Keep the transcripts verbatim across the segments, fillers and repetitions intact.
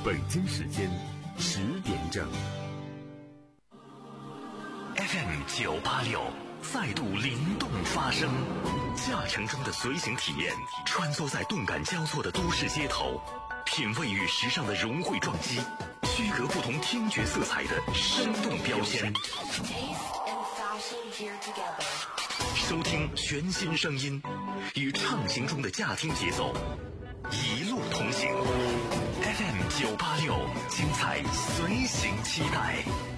北京时间十点整。 F M 九八六再度灵动发声，驾乘中的随行体验，穿梭在动感交错的都市街头，品味与时尚的融汇撞击，区隔不同听觉色彩的生动标签。收听全新声音，与畅行中的驾听节奏一路同行。F M 九八六，精彩随行期待。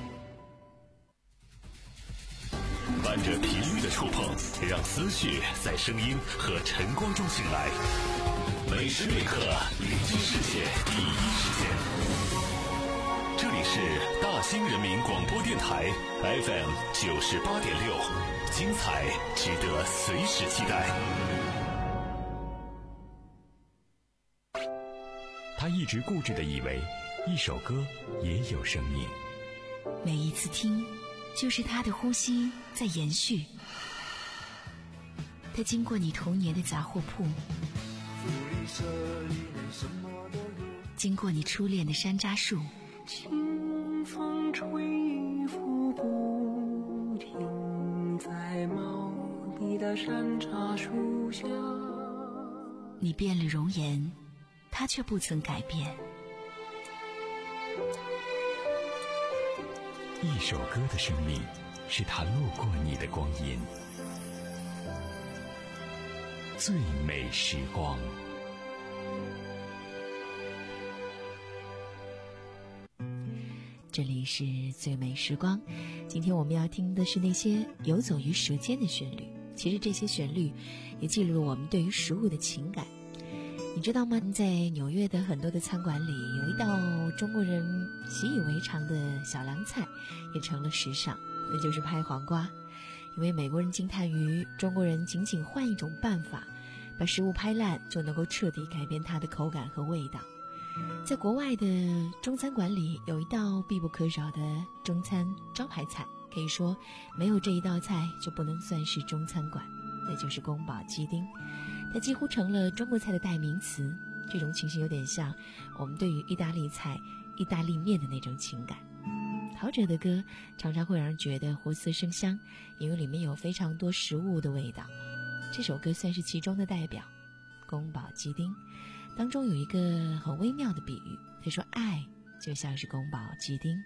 伴着频率的触碰，让思绪在声音和晨光中醒来。每时每刻，聆听世界第一时间。这里是大兴人民广播电台 F M 九十八点六，精彩值得随时期待。 他一直固执地以为，一首歌也有生命。 每一次听，就是他的呼吸在延续。他经过你童年的杂货铺，经过你初恋的山楂树， 清风吹拂不停，在茂密的山楂树下。 你变了容颜，他却不曾改变。 一首歌的生命，是他路过你的光阴。最美时光。 这里是最美时光，今天我们要听的是那些游走于舌尖的旋律。其实这些旋律也记录了我们对于食物的情感。你知道吗？在纽约的很多的餐馆里，有一道中国人习以为常的小凉菜也成了时尚，那就是拍黄瓜。因为美国人惊叹于中国人仅仅换一种办法，把食物拍烂就能够彻底改变它的口感和味道。在国外的中餐馆里，有一道必不可少的中餐招牌菜，可以说没有这一道菜就不能算是中餐馆，那就是宫保鸡丁。它几乎成了中国菜的代名词。这种情形有点像我们对于意大利菜、意大利面的那种情感。陶喆的歌常常会让人觉得活色生香，因为里面有非常多食物的味道。这首歌算是其中的代表，宫保鸡丁当中有一个很微妙的比喻，他说爱就像是宫保鸡丁。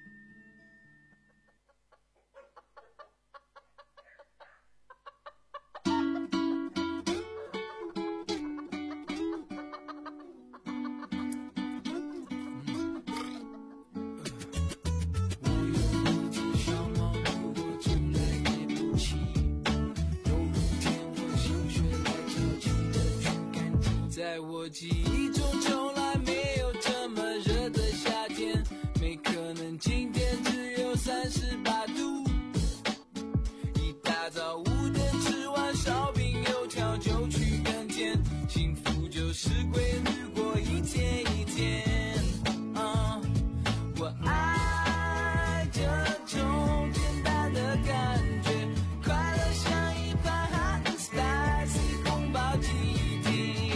在我记忆中从来没有这么热的夏天，没可能今天只有三十八度。一大早五点吃完烧饼油条就去耕田，幸福就是规律过一天一天。uh, 我爱这种简单的感觉，快乐像一盘 hot and spicy 宫保鸡丁。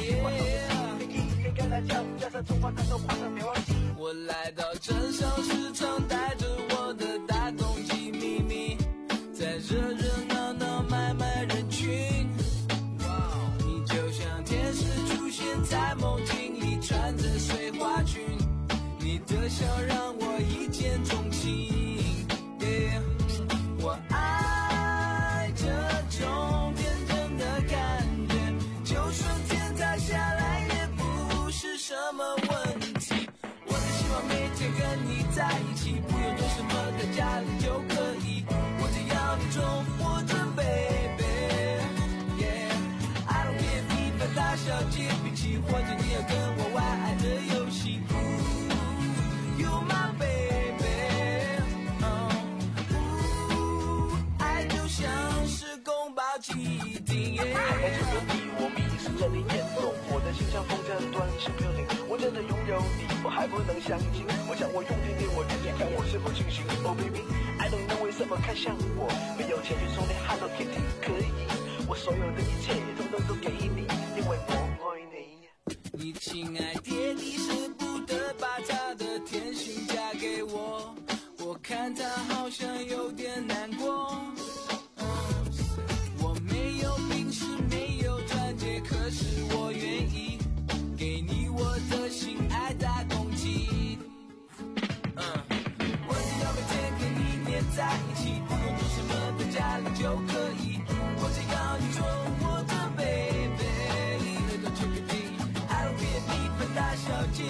我来到镇上市场，带着我的大东西秘密，在热热闹闹买卖人群。你就像天使出现在梦境里，穿着碎花裙，你的笑让我一见钟情。yeah, 我爱这种天真的感觉，就算天塌下来也不是什么问题。我只希望每天跟你在一起，不用做什么在家里就可以，我只要你宠我着 baby。 yeah, I don't care 地方大小接地气，或者你要跟我玩爱的游戏。 Ooh, you my baby。 oh, ooh, 爱就像是宫保鸡丁。yeah, 在这个地我迷失着你眼中，我的心像风筝断是 building， 我真的拥有你，我还不能相信。我想我用尽你，我自己看我是否清醒。 Oh baby I don't know 为什么看向我，没有钱去送你 Hello Kitty 可以，我所有的一切统统都给你，因为我爱你。 你亲爱爹地舍不得把他的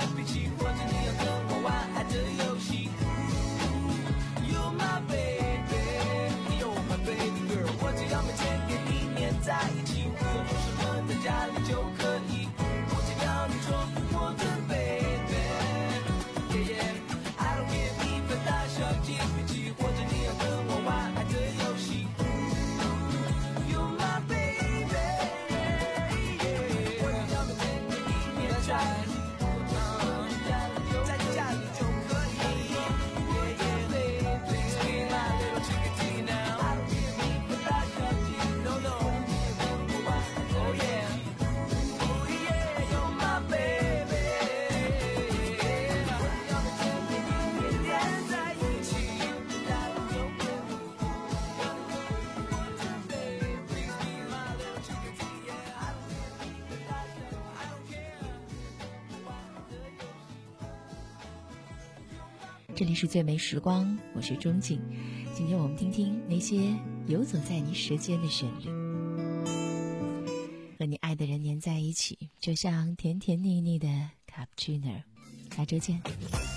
比起或者你要跟我玩爱的游戏。You're my baby, you're my baby girl， 我只要每天跟你黏在一起，无论什么在家里就可以，我只要你做我的 baby。Yeah yeah， I don't care 你分大小几比起或者你要跟我玩爱的游戏。You're my baby， 我只要每天跟你黏在一起。在家里就可以 Yeah yeah baby，Please be my little chickadee now I don't care 你分大小几 No no Oh yeah Oh yeah You're my baby 我只要每天跟你黏在一起在家里就可以我的 baby，Please be my little chickadee Yeah I don't care 你分大小 I don't care 玩的游戏。 这里是最美时光，我是钟静。今天我们听听那些游走在你舌尖的旋律，和你爱的人黏在一起，就像甜甜腻腻的 cappuccino。下周见。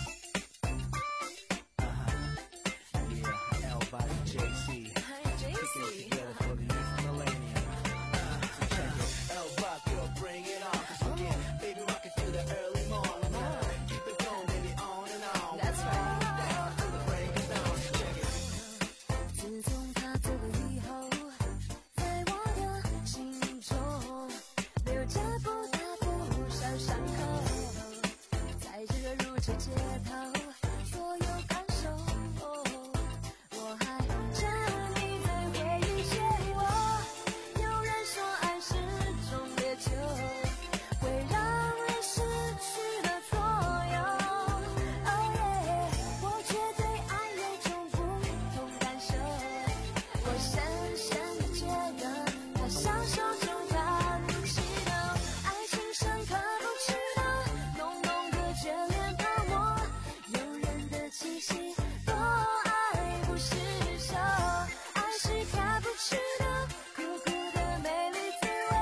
自从他走了以后，在我的心中留下不大不小伤口，在这个如街街头，所有感受，我还沉溺在回忆漩涡。有人说爱是种烈酒，会让人失去了作用。Oh yeah， 我却对爱有种不同感受，我深深地觉得它像手中卡布奇诺，爱情像卡布奇诺，浓浓的眷恋泡沫，诱人的气息，多爱不释手。爱是卡布奇诺，苦苦的美丽滋味，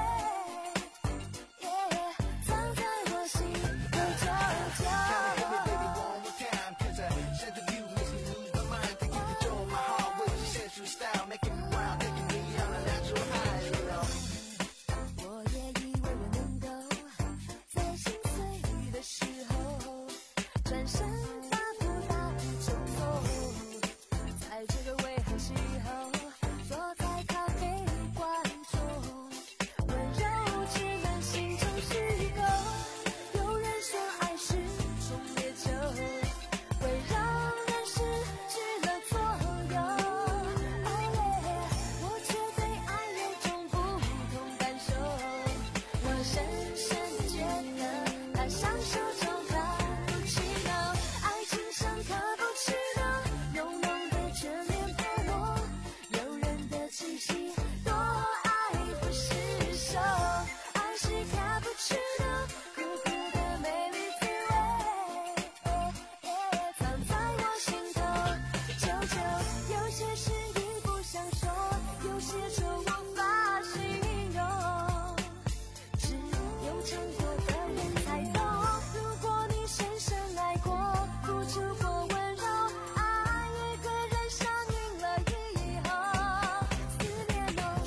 yeah， 藏在我心口久久。我也以为我能够在心碎的时候转身大步大冲锋，在这个微寒气候，坐在咖啡馆中，温柔只能心中虚构。有人说爱是种烈酒，会让人失去了作用。Oh yeah， 我却对爱有种不同感受，我深深地觉得它像手中卡布奇诺，爱情像卡布奇诺，浓浓的眷恋泡沫，诱人的气息，多爱不释手。爱是卡布奇诺，苦苦的美丽滋味，藏在我心头久久。有些事已不想说，有些愁无法形容，只有尝过的人才懂。如果你深深爱过，付出过温柔，爱一个人上瘾了以后，思念浓。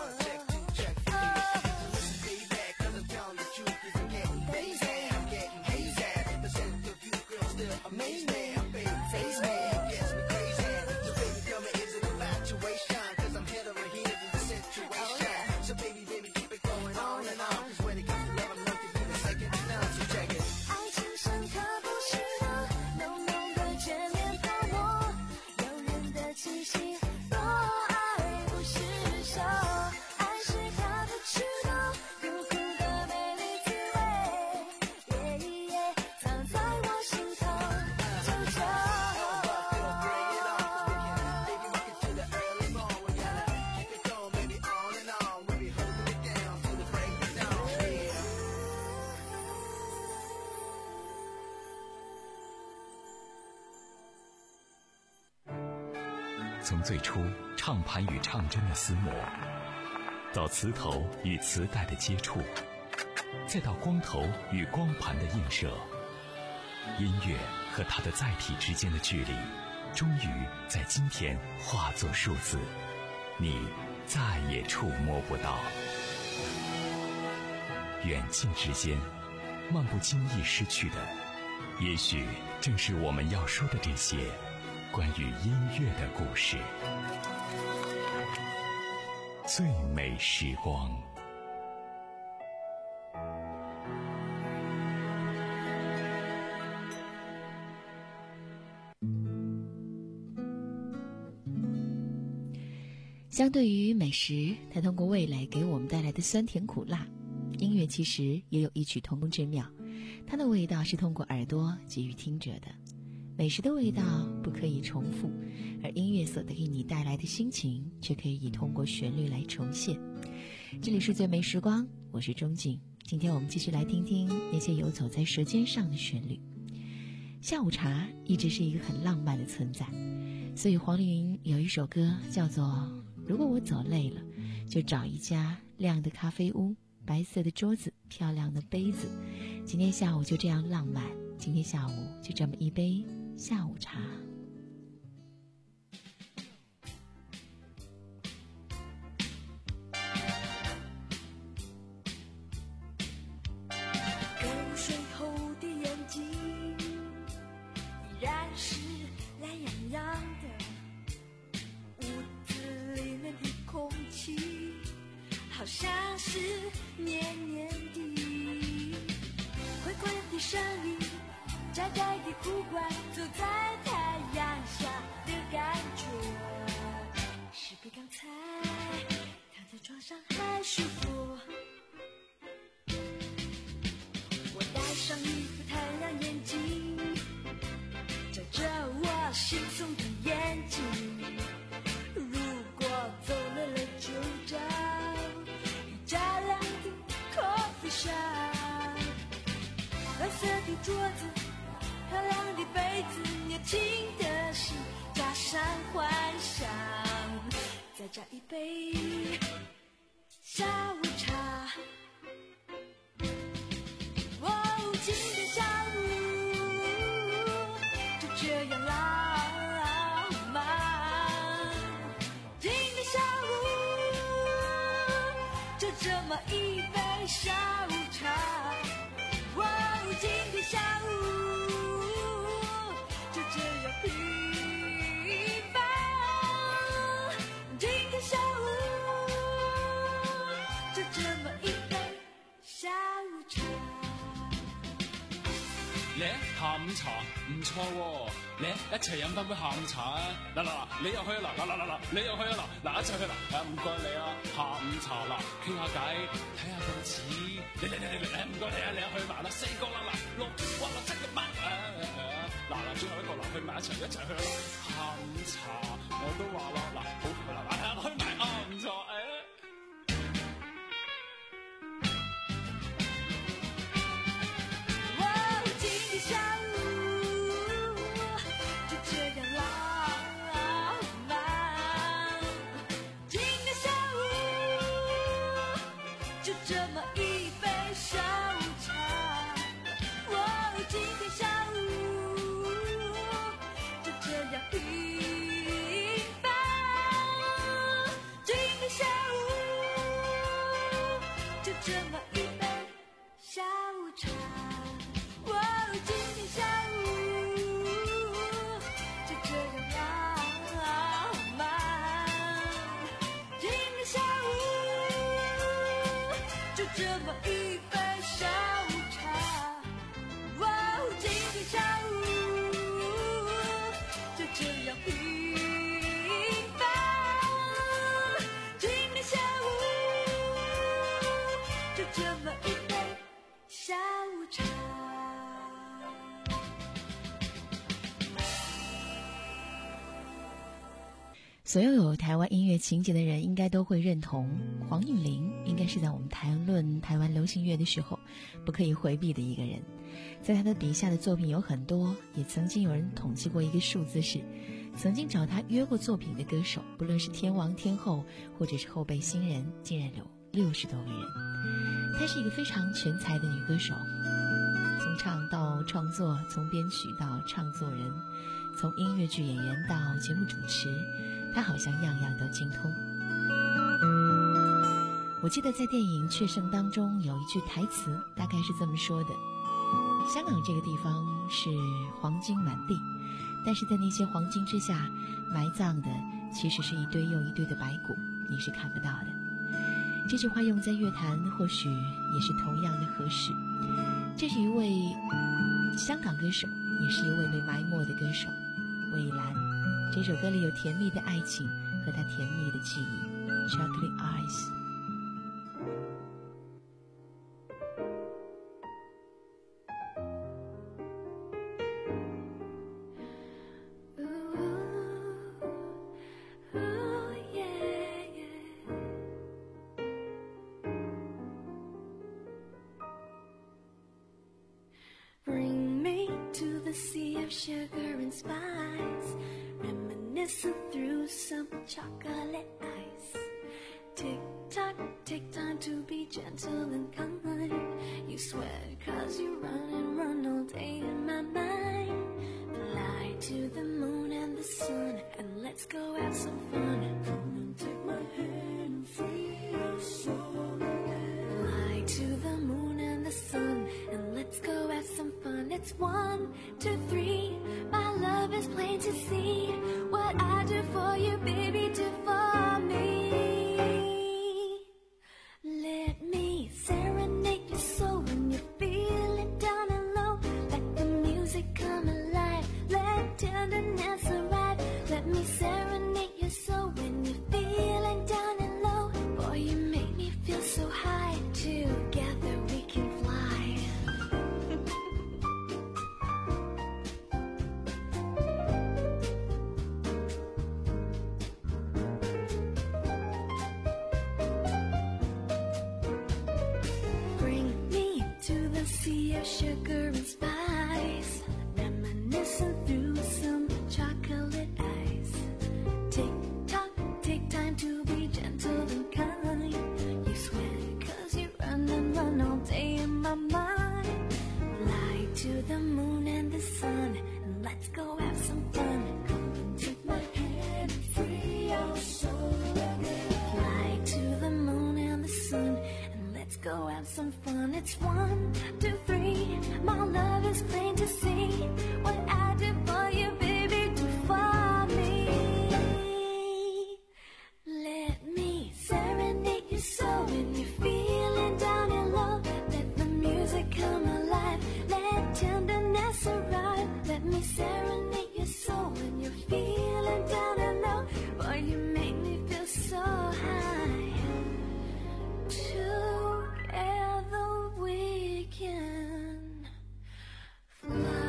爱情像卡布奇诺，浓浓的眷恋泡沫，诱人的气息，多爱不释手。爱是卡布奇诺，苦苦的美丽滋味，藏在我心头久久。 从最初唱盘与唱针的厮磨，到磁头与磁带的接触，再到光头与光盘的映射， 音乐和它的载体之间的距离，终于在今天化作数字，你再也触摸不到。远近之间，漫不经意失去的，也许正是我们要说的这些关于音乐的故事。最美时光。 相对于美食，它通过味蕾给我们带来的酸甜苦辣，音乐其实也有异曲同工之妙。它的味道是通过耳朵给予听者的，美食的味道不可以重复，而音乐所给你带来的心情却可以通过旋律来重现。这里是最美时光，我是钟静。今天我们继续来听听那些游走在舌尖上的旋律。下午茶一直是一个很浪漫的存在，所以黄丽云有一首歌叫做如果我走累了，就找一家亮的咖啡屋，白色的桌子，漂亮的杯子，今天下午就这样浪漫，今天下午就这么一杯下午茶。 入睡后的眼睛依然是懒洋洋的，屋子里面的空气好像是黏黏的，灰灰的声音，窄窄的裤管，走在太阳下的感觉，是比刚才躺在床上还舒服。我戴上一副太阳眼镜，遮着我惺忪的眼睛，如果走累了就找一家亮的咖啡商，白色的桌子，漂亮的杯子，年轻的心加上幻想，再加一杯下午茶。哦，今天下午就这样浪漫，今天下午就这么一杯下午茶。哦，今天下午就这样平凡，今天下午就这么一杯下午茶。 咧下午茶唔錯喎，咧一齊飲翻杯下午茶啊！嗱嗱嗱，你又去啊！嗱嗱嗱嗱，你又去啊！嗱嗱一齊去啦！啊唔該你啊，下午茶啦，傾下偈，睇下報紙，你你你你你唔該你啊，你又去埋啦，四個啦嗱，六哇六七個八啊嗱嗱，最後一個嗱去埋一齊一齊去啦！下午茶我都話啦嗱，好啦嗱睇下去埋啊唔錯誒。 下午就这样浪漫，今天下午就这么一杯下午茶。哦，今天下午就这样平凡，今天下午就这么一杯下午茶。哦，今天下午就这样浪漫，今天下午就这么一杯下午茶。哦，今天下午就这样平凡，今天下午就这么一杯下午茶。 所有有台湾音乐情节的人应该都会认同，黄韵玲应该是在我们谈论台湾流行乐的时候不可以回避的一个人。在他的笔下的作品有很多，也曾经有人统计过一个数字是，曾经找他约过作品的歌手，不论是天王天后或者是后辈新人，竟然有六十多个人。她是一个非常全才的女歌手，从唱到创作，从编曲到唱作人，从音乐剧演员到节目主持，他好像样样都精通。我记得在电影《雀圣》当中有一句台词，大概是这么说的：香港这个地方是黄金满地，但是在那些黄金之下埋葬的其实是一堆又一堆的白骨，你是看不到的。这句话用在乐坛或许也是同样的合适。这是一位香港歌手，也是一位被埋没的歌手，魏兰。这首歌里有甜蜜的爱情和她甜蜜的记忆。 Chocolate Eyes。 Sugar and spice, reminiscing through some chocolate ice. Tick tock, take time to be gentle and kind. You sweat cause you run and run all day in my mind. Fly to the moon and the sun and let's go have some fun. Come and take my hand and free your soul again. Fly to the moon and the sun and let's go have some fun. It's one, two, three. My love is plain to see. What I do for you, baby, do for me. Let me serenade your soul when you're feeling down and low. Let the music come alive. Let tenderness arrive. Let me serenade your soul when you're feeling down and low. Boy, you make me feel so high. Together we can fly. Sea of sugar and spice, reminiscing through some chocolate ice. Tick tock, take time to be gentle and kind. You sweat cause you run and run all day in my mind. Fly to the moon and the sun and let's go have some fun. Come and take my hand and free our soul again. Fly to the moon and the sun and let's go have some fun. It's one, two, three. My love is plain to see. What I do for you, baby, do for me. Let me serenade your soul when you're feeling down and low. Let the music come alive. Let tenderness arrive. Let me serenade your soul when you're feeling down and low. Boy, you make me feel so high. Together we can fly.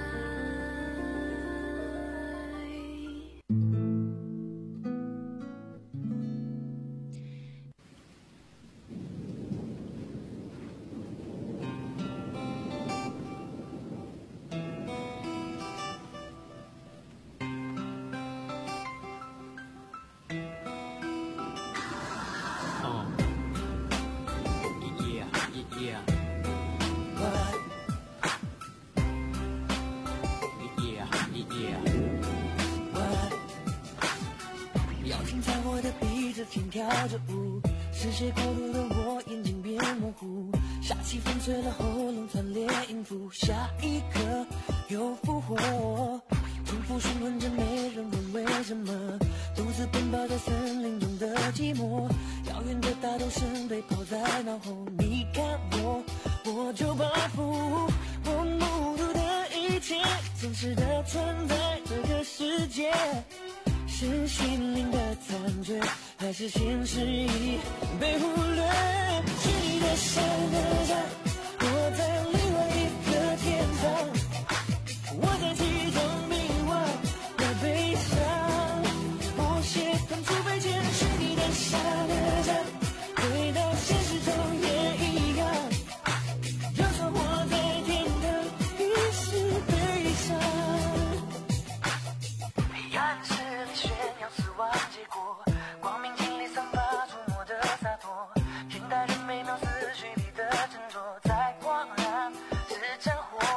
轻跳着舞，视线过度的我眼睛变模糊，杀气粉碎了喉咙，惨烈音符，下一刻又复活，重复循环着没人问为什么，独自奔跑在森林中的寂寞，遥远的大都市被抛在脑后，你看我，我就报复，我目睹的一切，真实的存在这个世界。是心灵的残缺，还是现实已被忽略？是你的山的山，我在另外一个天堂，我在其中迷惘和悲伤，我写当初被见，是你的山的山，回到现实中也一样，就算我在天堂，已是悲伤。黑暗势力炫耀死亡结果，光明尽力散发出我的洒脱，天大人美妙思绪里的斟酌，再狂然是战火。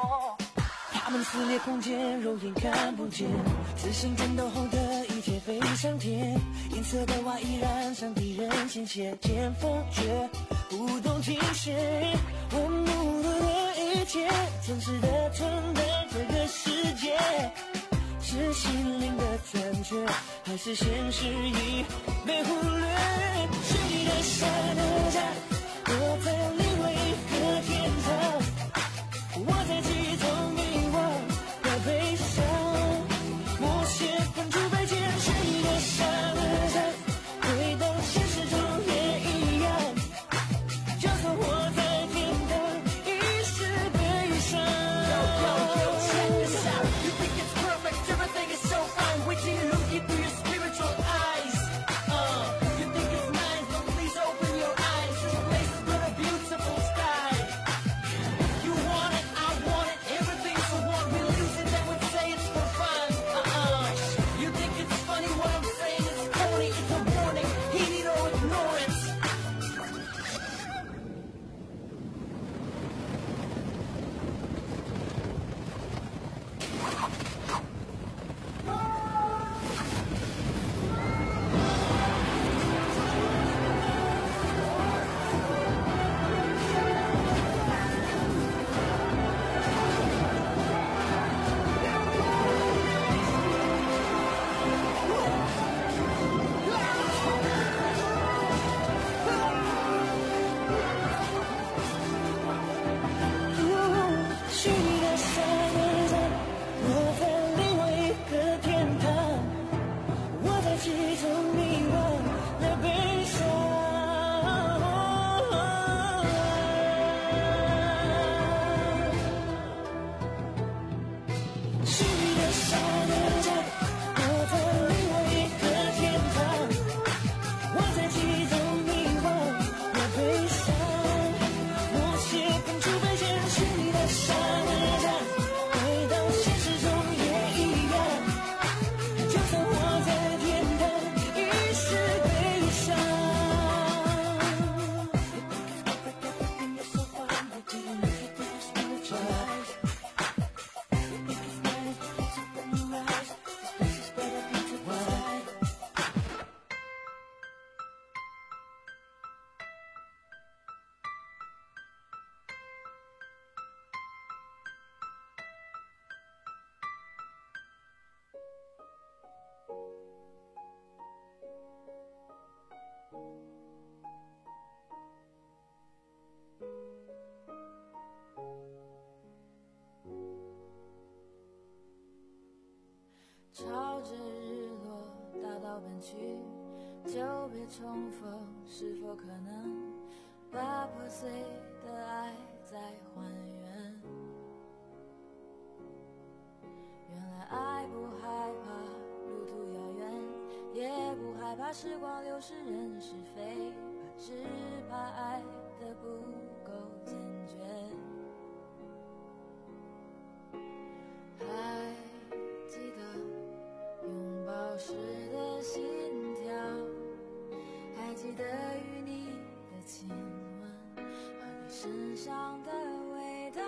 他们撕裂空间，肉眼看不见。自信战斗后的一切飞上天，银色的外衣染上敌人鲜血，剑锋却不懂停歇。我目睹的一切，真实的存在这个世界，是心灵的残缺，还是现实已被忽略？是你的山的家，我在另外一个天堂，我在其中迷惘的悲伤，默写分出白键，是你的山的家，回到现实中也一样，就算活在天堂，亦是悲伤。Yo, yo, yo, check this out. You think it's perfect, everything is so fine. Wait till you look into your spiritual eyes. Uh, you think it's nice, but please open your eyes. This place is but a beautiful sky. You want it, I want it, everything's for what we lose it, then we say it's for fun. Uh-uh. You think it's funny what I'm saying, it's corny, it's a warning. Heed it or ignore it. 是你的山的家，我在另外一个天堂，我在其中迷惘的悲伤。是你的山的家，我在另外一个天堂，我在其中迷惘的悲伤。默写分出白键，是你的山的家，回到现实中也一样，就算活在天堂，亦是悲伤。 朝着日落大道奔去，就别重逢，是否可能把破碎的爱再还原？原来爱不害怕路途遥远，也不害怕时光流逝人是非，只怕爱的不够坚决。还记得拥抱时的心跳，还记得与你的亲吻和你身上的味道，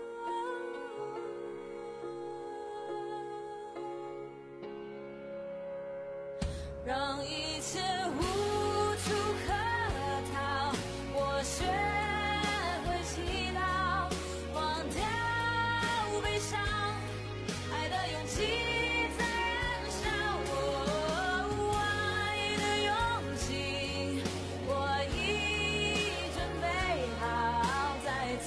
让一切无处可逃，我学会祈祷，忘掉悲伤，爱的勇气在燃烧，我爱的勇气，我已准备好再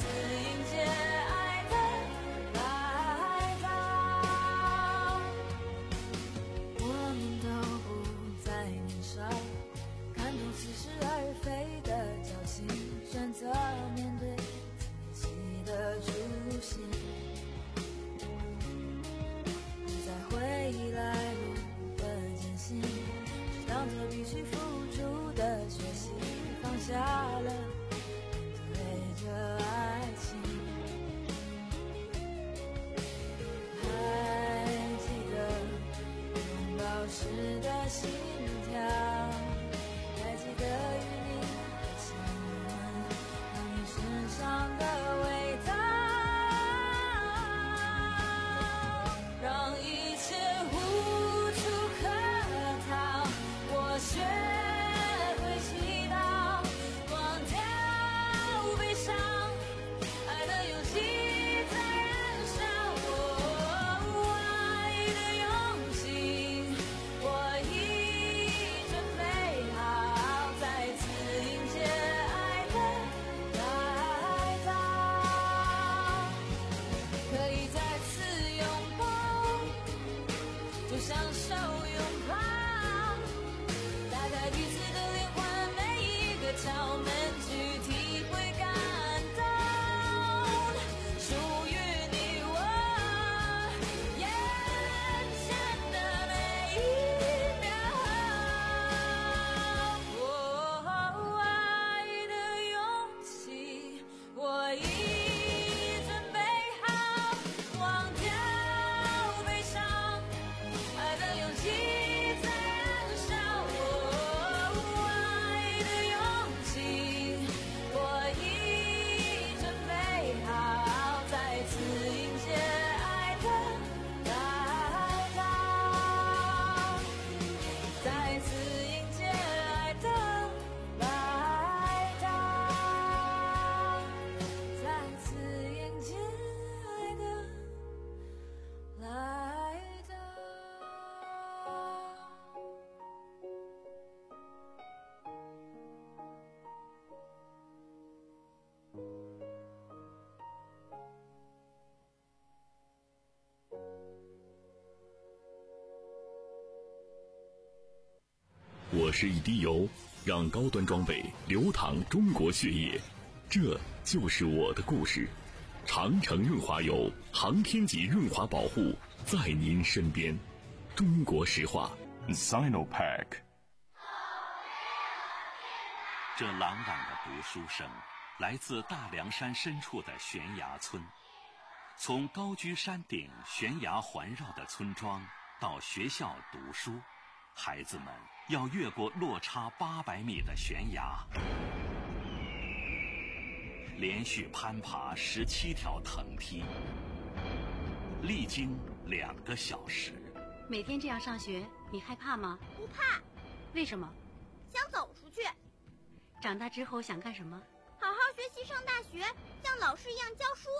二十一滴油，让高端装备流淌中国血液。这就是我的故事。长城润滑油，航天级润滑保护，在您身边。中国石化 Sinopec。 这朗朗的读书声来自大凉山深处的悬崖村。从高居山顶悬崖环绕的村庄到学校读书，孩子们要越过落差八百米的悬崖，连续攀爬十七条藤梯，历经两个小时。 每天这样上学，你害怕吗？ 不怕。 为什么？ 想走出去。 长大之后想干什么？ 好好学习，上大学，像老师一样教书。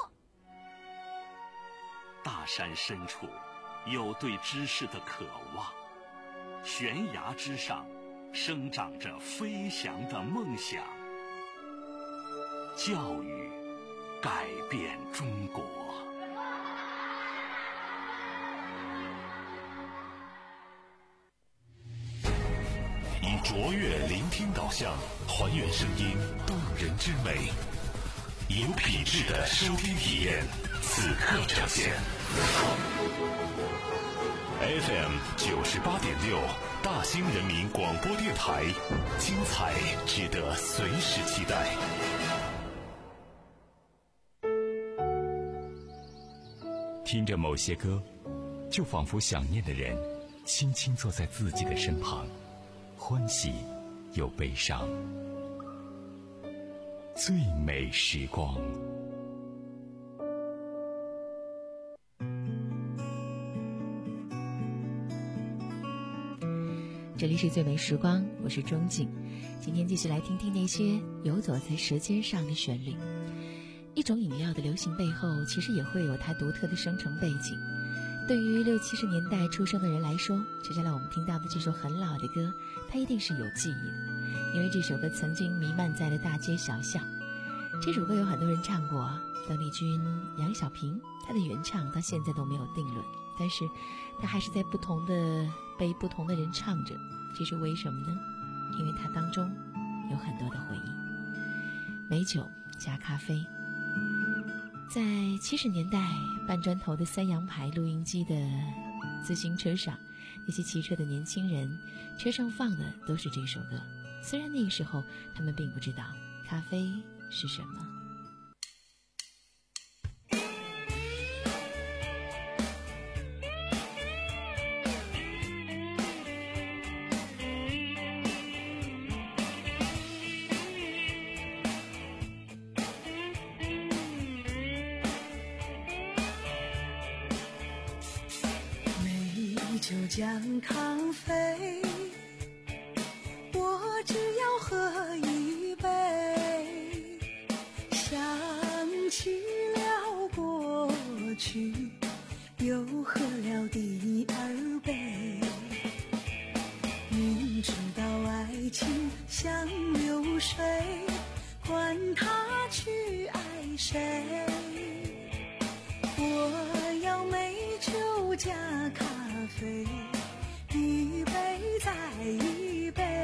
大山深处有对知识的渴望，悬崖之上生长着飞翔的梦想。教育改变中国。以卓越聆听导向，还原声音动人之美，有品质的收听体验，此刻呈现。F M 九十八点六，大兴人民广播电台，精彩值得随时期待。 听着某些歌，就仿佛想念的人轻轻坐在自己的身旁，欢喜又悲伤。最美时光。 这里是最美时光，我是钟静。今天继续来听听那些游走在舌尖上的旋律。一种饮料的流行背后，其实也会有它独特的生成背景。对于六七十年代出生的人来说，接下来我们听到的这首很老的歌，它一定是有记忆的，因为这首歌曾经弥漫在了大街小巷。这首歌有很多人唱过，邓丽君、杨小萍，她的原唱到现在都没有定论，但是她还是在不同的被不同的人唱着，这是为什么呢？因为它当中有很多的回忆。美酒加咖啡。在七十年代，半砖头的三洋牌录音机的自行车上，那些骑车的年轻人车上放的都是这首歌。虽然那个时候他们并不知道咖啡是什么。 就将咖啡，我只要喝一杯，想起了过去，又喝了第二杯。明知道爱情像流水，管他去爱谁，我要美酒加咖啡，一杯再一杯。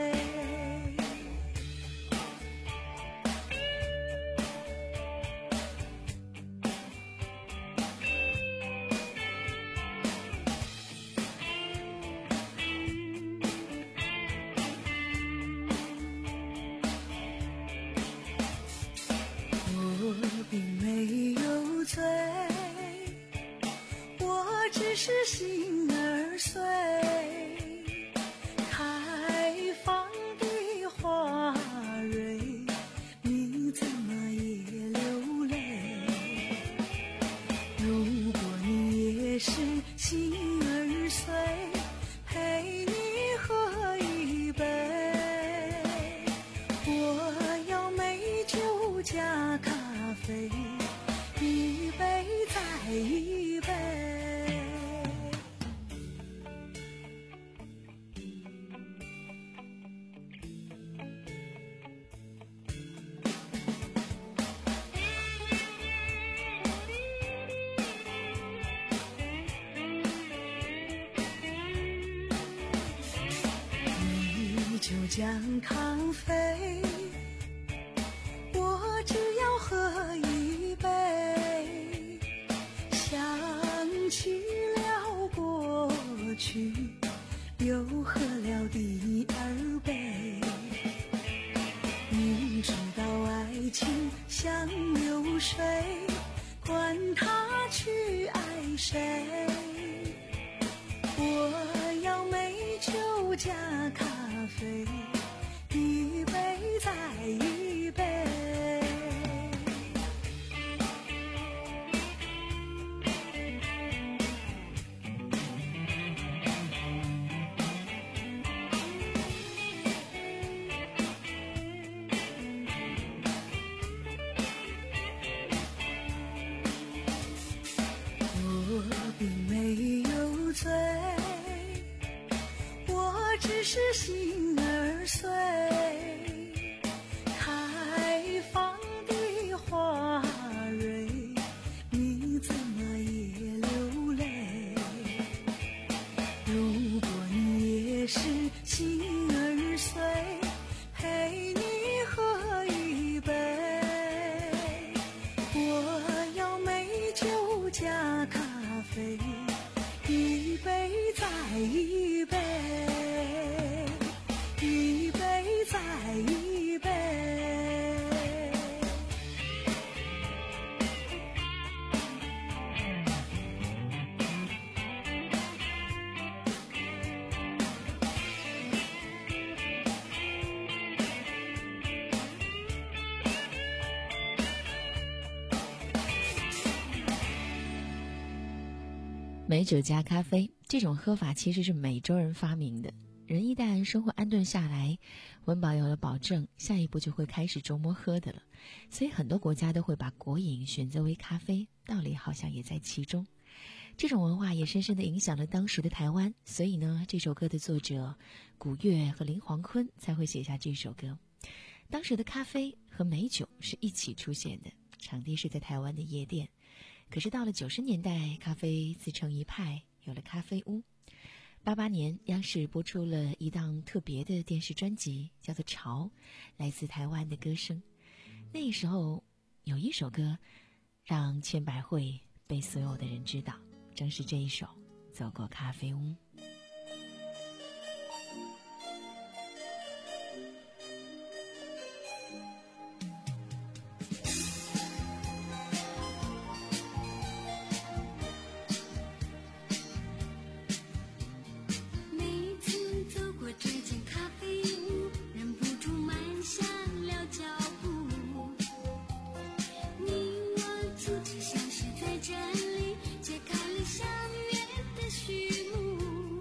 我并没有醉，我只是心儿碎，开放的花蕊，你怎么也流泪？如果你也是心儿碎，陪你喝一杯，我要美酒加咖啡，一杯再一杯。 将咖啡，我只要喝一杯，想起了过去，又喝了第二杯。你知道爱情像流水，管他去爱谁，我要美酒加咖啡，一杯再一杯。我并没有醉，我只是心儿碎，开放的花蕊，你怎么也流泪？如果你也是心儿碎，陪你喝一杯，我要美酒加咖啡，一杯再一杯，一杯再一杯。 美酒加咖啡这种喝法其实是美洲人发明的。人一旦生活安顿下来，温饱有了保证，下一步就会开始琢磨喝的了。所以很多国家都会把果饮选择为咖啡，道理好像也在其中。这种文化也深深地影响了当时的台湾，所以呢，这首歌的作者古月和林煌坤才会写下这首歌。当时的咖啡和美酒是一起出现的，场地是在台湾的夜店。可是到了九十年代，咖啡自成一派，有了咖啡屋。八八年，央视播出了一档特别的电视专辑，叫做《潮》，来自台湾的歌声。那时候有一首歌让千百惠被所有的人知道，正是这一首《走过咖啡屋》。 在这里揭开了相约的序幕。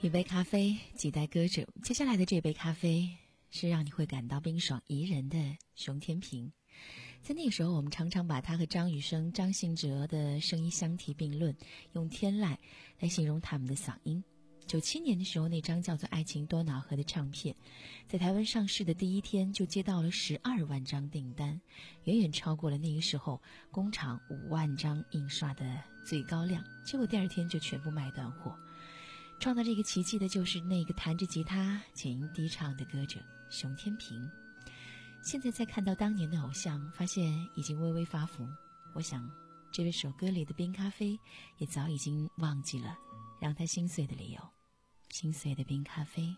一杯咖啡，几代歌者。接下来的这杯咖啡是让你会感到冰爽宜人的熊天平。在那个时候，我们常常把他和张雨生、张信哲的声音相提并论，用天籁来形容他们的嗓音。九七年的时候，那张叫做《爱情多瑙河》的唱片，在台湾上市的第一天就接到了十二万张订单，远远超过了那个时候工厂五万张印刷的最高量。结果第二天就全部卖断货。创造这个奇迹的就是那个弹着吉他、浅吟低唱的歌者熊天平。现在再看到当年的偶像，发现已经微微发福。我想，这首歌里的冰咖啡也早已经忘记了让他心碎的理由。心碎的冰咖啡。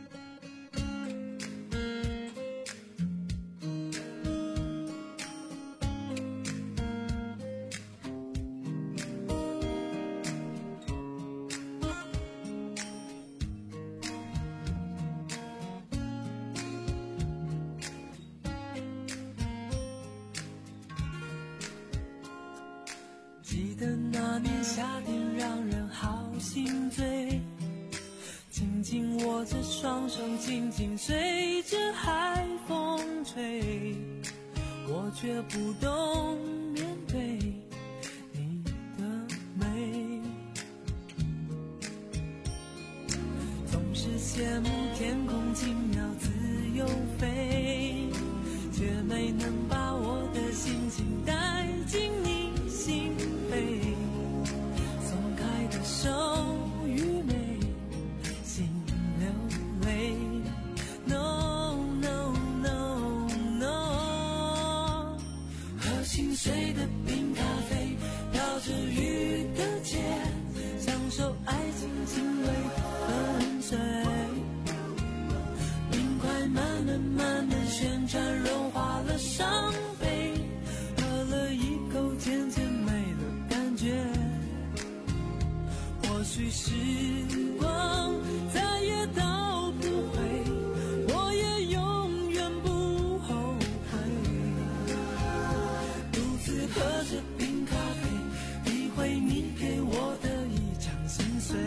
记得那年夏天让人好心醉，紧紧握着双手，紧紧随着海风吹，我却不懂面对你的美，总是羡慕天空轻描自由飞，却没能把我的心情带进你心扉，松开的手愚昧，心流泪。No no no no， 喝心碎的冰咖啡，飘着雨的街，享受爱情轻微的粉碎。冰块慢慢慢慢旋转，融化了伤悲，喝了一口渐渐没了感觉。或许时光再也倒不回，我也永远不后悔。独自喝着冰咖啡，体会你给我的一场心碎。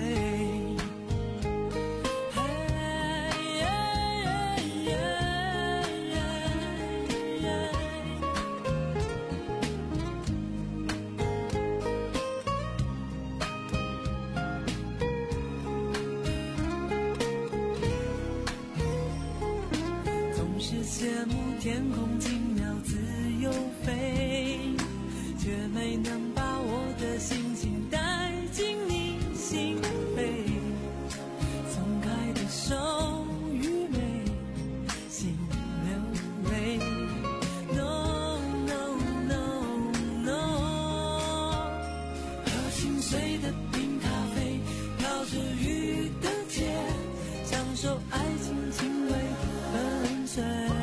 羡慕天空轻描自由飞，却没能把我的心情带进你心扉，松开的手愚昧，心流泪。 No no no no， 喝心碎的冰咖啡，飘着雨的街，享受爱情轻微的粉碎。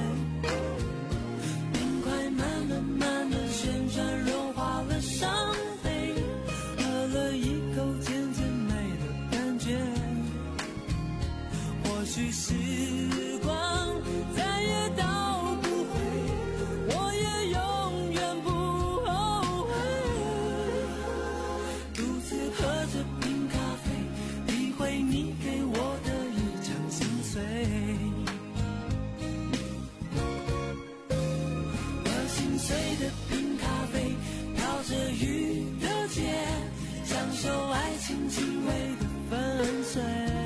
或许时光再也倒不回，我也永远不后悔。独自喝着冰咖啡，体会你给我的一场心碎。喝心碎的冰咖啡，飘着雨的街，享受爱情轻微的粉碎。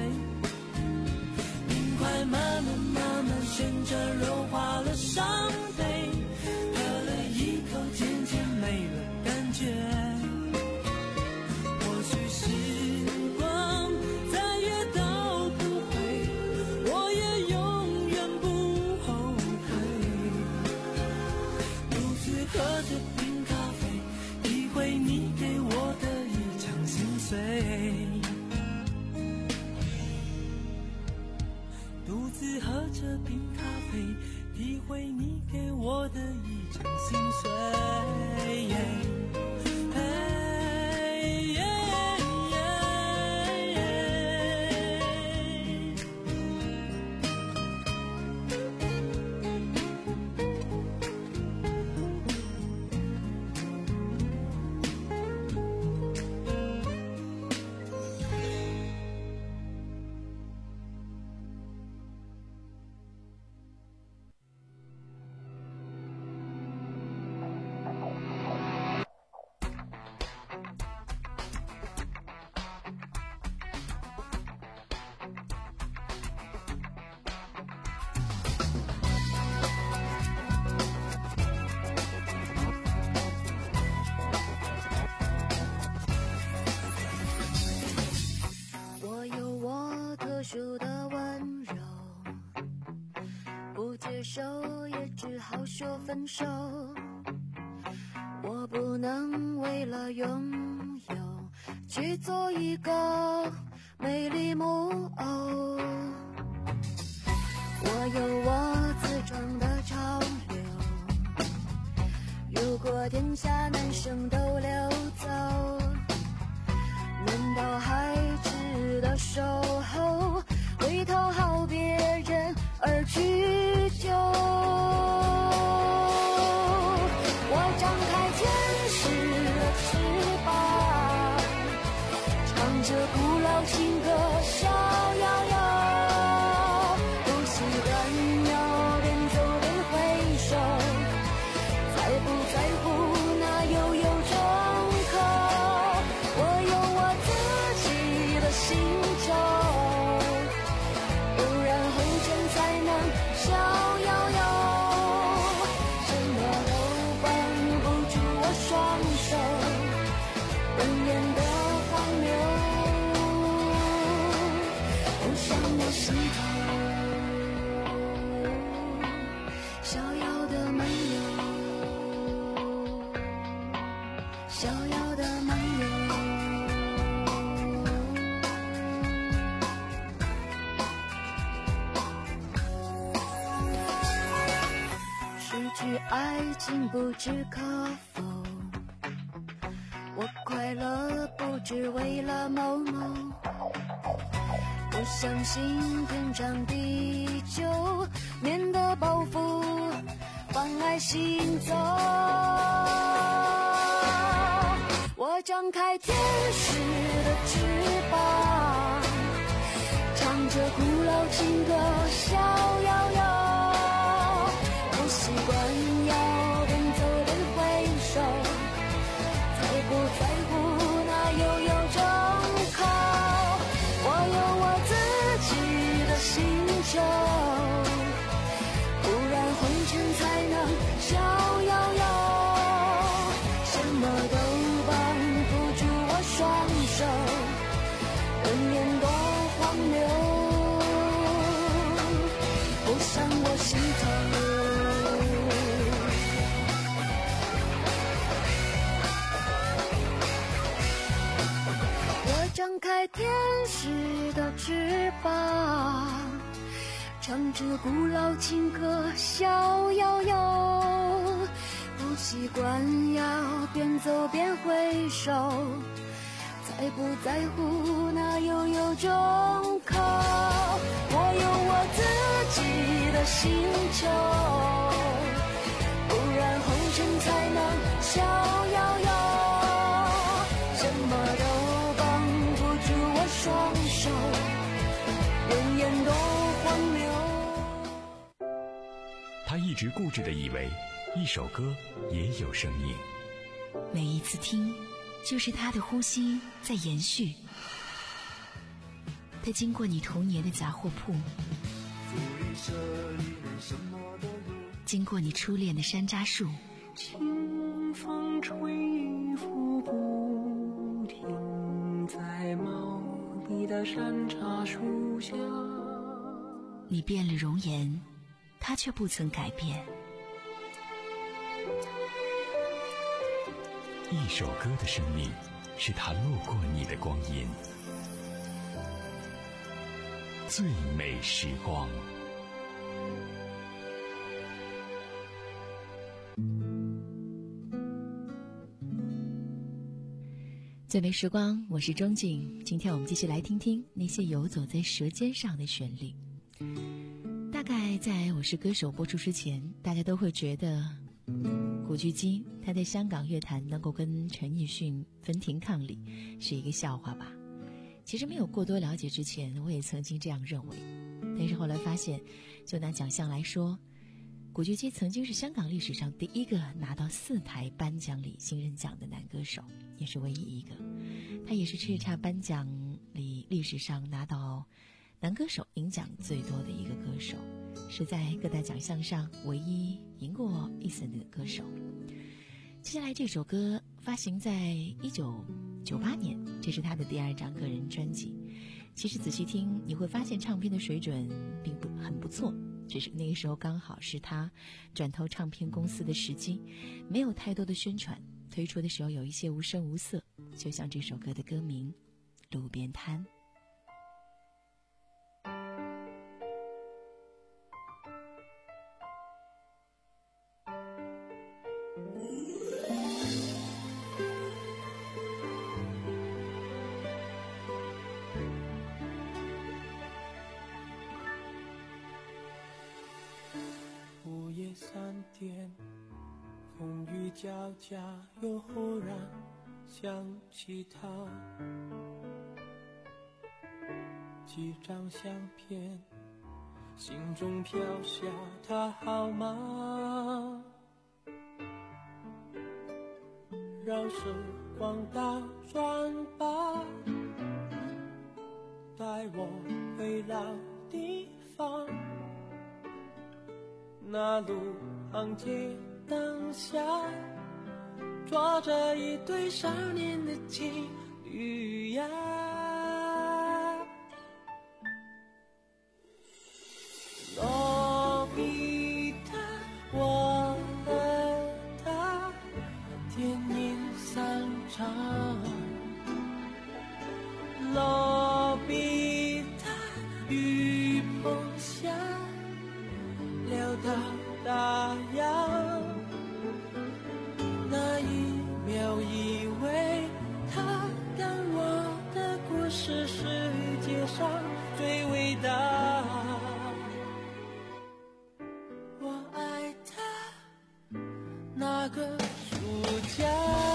慢慢慢慢旋转，融化了伤悲，喝了一口渐渐没了感觉。或许时光再也倒不回，我也永远不后悔。独自喝着冰咖啡，体会你给我的一场心碎。独自喝着冰咖啡，体会你给我的一场心碎。 手，也只好说分手。我不能为了拥有去做一个美丽木偶。我有我自创的潮流，如果天下男生都溜走，难道还值得守候，为讨好别人而去救？我张开天使的翅膀，唱着古老情歌逍遥游，不习惯要边走边挥手，才不在乎那悠悠众口。我有我自己的星球，不然红尘才能逍遥游，什么都绑不住我双手，人言的荒谬不伤我心头，逍遥的漫游，逍遥的漫游。失去爱情不知可否，我快乐不只为了某某，不相信天长地久，免得包袱妨碍行走。我张开天使的翅膀，唱着古老情歌逍遥游，不习惯要边走边挥手，才不在乎那悠悠众口。我有我自己的星球，不然红尘才能逍遥游，什么都绑不住我双手，人言多荒谬，不伤我心头。我张开天使的翅膀，唱着古老情歌逍遥游，不习惯要边走边挥手，才不在乎那悠悠众口。我有我自己的星球，不然红尘才能逍遥游，什么都绑不住我双手，人言多荒谬。 他一直固执地以为一首歌也有生命， 每一次听就是他的呼吸在延续。他经过你童年的杂货铺，经过你初恋的山楂树， 清风吹拂不停，在茂密的山楂树下。 你变了容颜，他却不曾改变。 一首歌的生命是他路过你的光阴，最美时光。 最美时光，我是钟景。今天我们继续来听听那些游走在舌尖上的旋律。大概在我是歌手播出之前，大家都会觉得古巨基他在香港乐坛能够跟陈奕迅分庭抗礼是一个笑话吧。其实没有过多了解之前，我也曾经这样认为，但是后来发现，就拿奖项来说，古巨基曾经是香港历史上第一个拿到四台颁奖礼新人奖的男歌手，也是唯一一个。他也是叱咤颁奖礼历史上拿到男歌手赢奖最多的一个歌手，是在各大奖项上唯一赢过一森的歌手。接下来这首歌发行在一九九八年，这是他的第二张个人专辑。其实仔细听，你会发现唱片的水准并不很不错， 只是那个时候刚好是他转投唱片公司的时机，没有太多的宣传，推出的时候有一些无声无色，就像这首歌的歌名《路边摊》。 午夜三点，风雨交加，又忽然想起他，几张相片，心中飘下他好吗？让时光倒转吧，带我回老地方，那路旁街灯下，坐着一对少年的情侣呀。罗比塔，我和他天音散场。罗比塔，雨棚下聊到大洋，那一秒以为他跟我的故事世界上最伟大。我爱他那个暑假。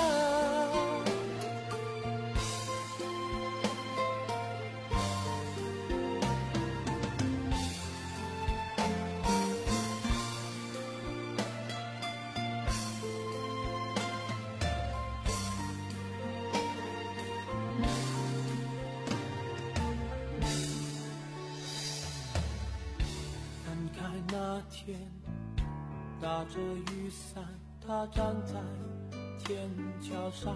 那天打着雨伞，他站在天桥上。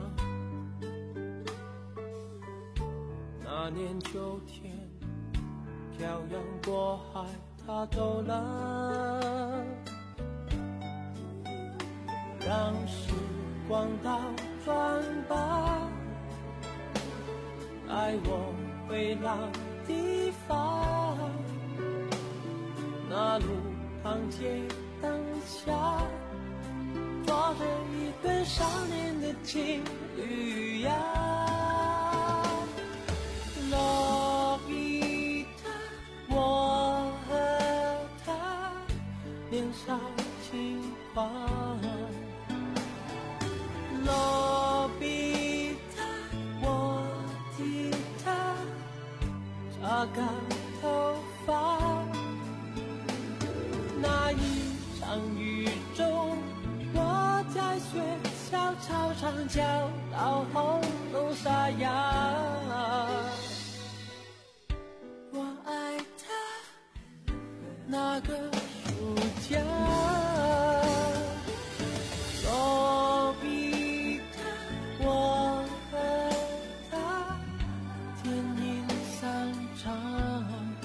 那年秋天，漂洋过海，他走了。让时光倒转吧，带我回老地方。那路旁街灯下，坐着一对少年的情侣呀。罗比塔，我和他年少轻狂。罗比塔，我替他擦干头发。那一场雨中，我在学校操场教到喉咙沙哑。我爱他那个暑假。罗比塔，我和他天音散场。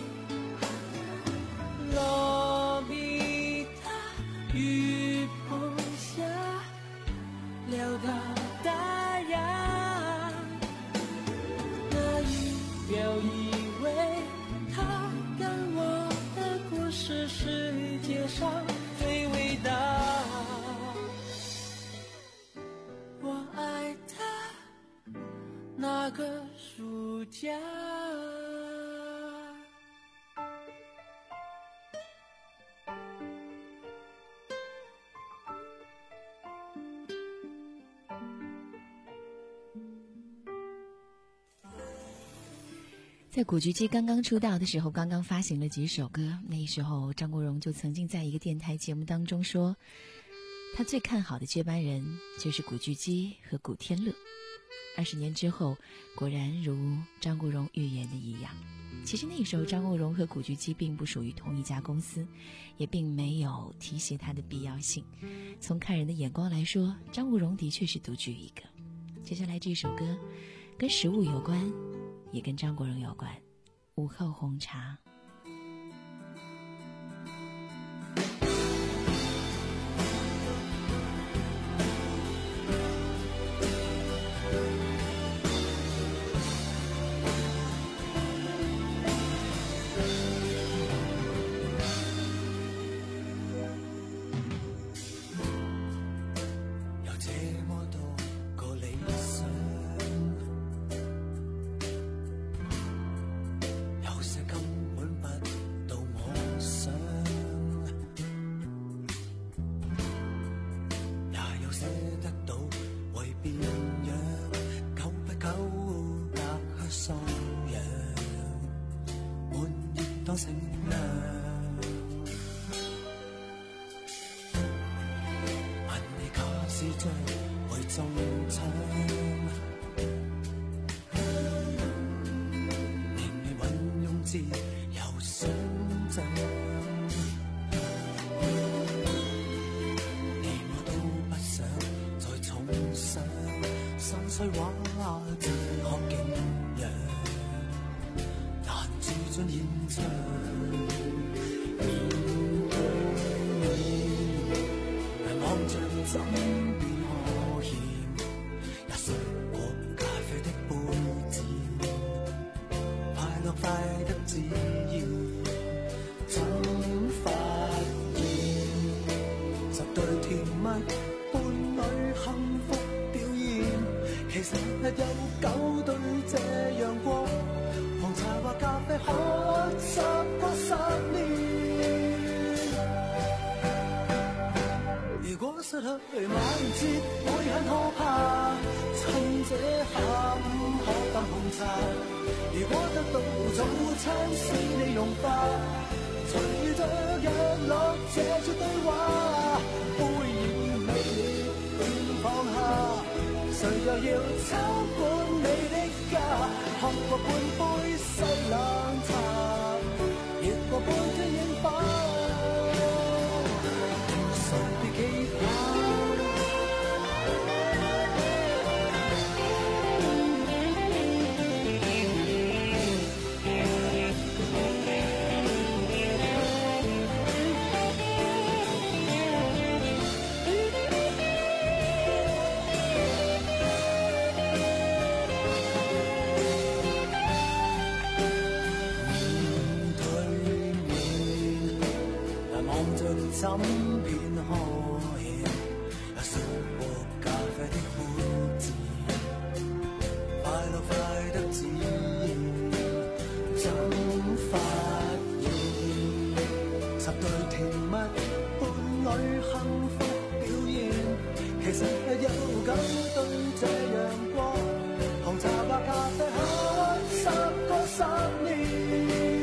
罗比雨棚下聊到大洋，那一秒以为他跟我的故事世界上最伟大。我爱他那个暑假。 在古巨基刚刚出道的时候，刚刚发行了几首歌，那时候张国荣就曾经在一个电台节目当中说，他最看好的接班人就是古巨基和古天乐。二十年之后，果然如张国荣预言的一样，其实那个时候张国荣和古巨基并不属于同一家公司，也并没有提携他的必要性。从看人的眼光来说，张国荣的确是独具一格。接下来这首歌跟食物有关，也跟张国荣有关，午后红茶。 再乘涼。問你假使將會中槍，連你運用自由想像，你我都不想再重上山水畫哲學景仰，難住進現場，面對面，望着怎變可嫌，也摔過咖啡的杯子，快樂快得自然，怎發現十對甜蜜伴侶幸福表現，其實有九對這樣過，紅茶或咖啡喝十個十年。如果失去晚節會很可怕，趁這下午喝啖紅茶。如果得到早餐使你融化，隨着日落這絕對話，杯已未便放下，誰又要抽管你的家？喝過半杯西冷茶，越過半天櫻花，誰別記掛？怎片可顯，也摔過咖啡的杯子，快樂快得自然，怎發現十對甜蜜伴侶幸福表現，其實有九對這樣過，紅茶或咖啡喝十個十年。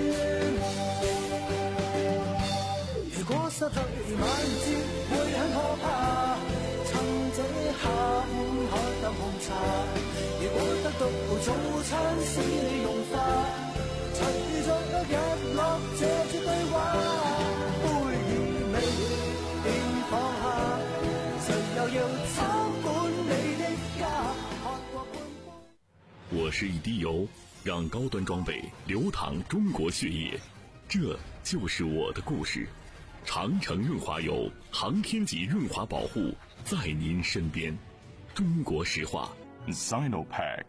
如果失去晚節會很可怕，趁這下午喝啖紅茶。如果得到早餐使你融化，隨着日落這絕對話，杯已未便放下，誰又要抽管你的家？喝過半杯。 我是一滴油，讓高端裝備流淌中國血液，這就是我的故事。長城潤滑油，航天級潤滑保護，在您身邊。中國石化 Sinopec。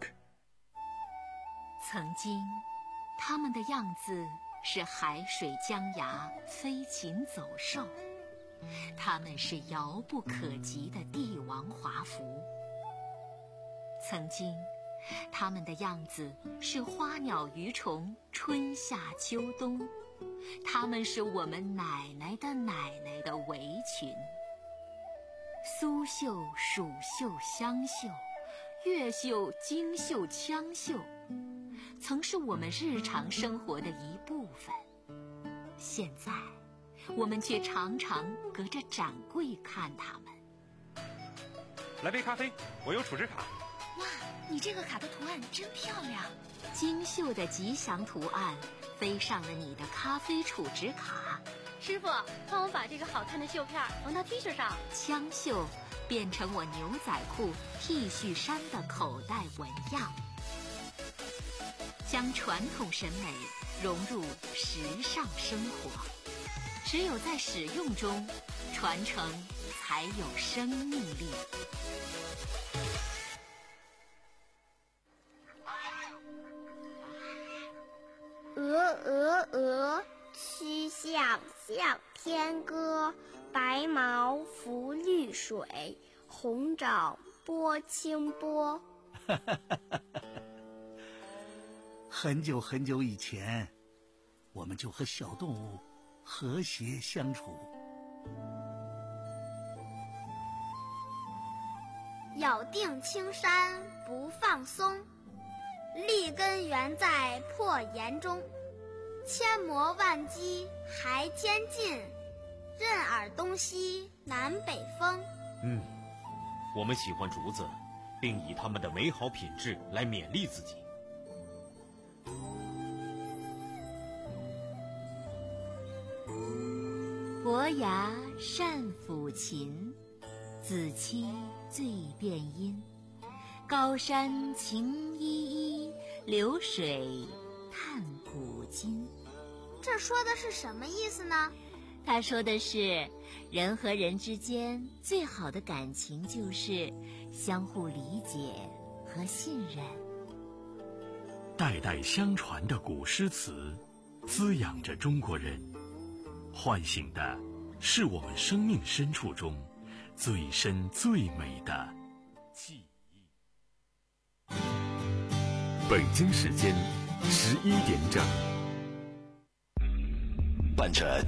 曾經，他們的樣子是海水江崖，飛禽走獸；他們是遙不可及的帝王華服。曾經，他們的樣子是花鳥魚蟲，春夏秋冬。他們是我們奶奶的奶奶的圍裙，蘇繡、蜀繡、湘繡，越繡、京繡、羌繡，曾是我們日常生活的一部分。現在，我們卻常常隔着展櫃看他們。 來杯咖啡，我有儲值卡。 哇，你這個卡的圖案真漂亮，精繡的吉祥圖案飛上了你的咖啡儲值卡。 師傅，幫我把這個好看的繡片縫到 T 恤上。 羌繡變成我牛仔褲 T 恤衫的口袋紋樣，將傳統審美融入時尚生活。只有在使用中，傳承才有生命力。 鹅鹅鹅，曲项向天歌。白毛浮绿水，红掌拨清波。 很久很久以前，我们就和小动物和谐相处。 咬定青山不放松，立根原在破岩中。 千磨万击还坚劲，任尔东西南北风。 嗯，我们喜欢竹子，并以它们的美好品质来勉励自己。 伯牙善抚琴，子期最辨音。高山晴依依，流水探古今。 这说的是什么意思呢？ 他说的是，人和人之间最好的感情就是相互理解和信任。 代代相传的古诗词，滋养着中国人，唤醒的是我们生命深处中最深最美的记忆。 北京时间十一点整， 伴着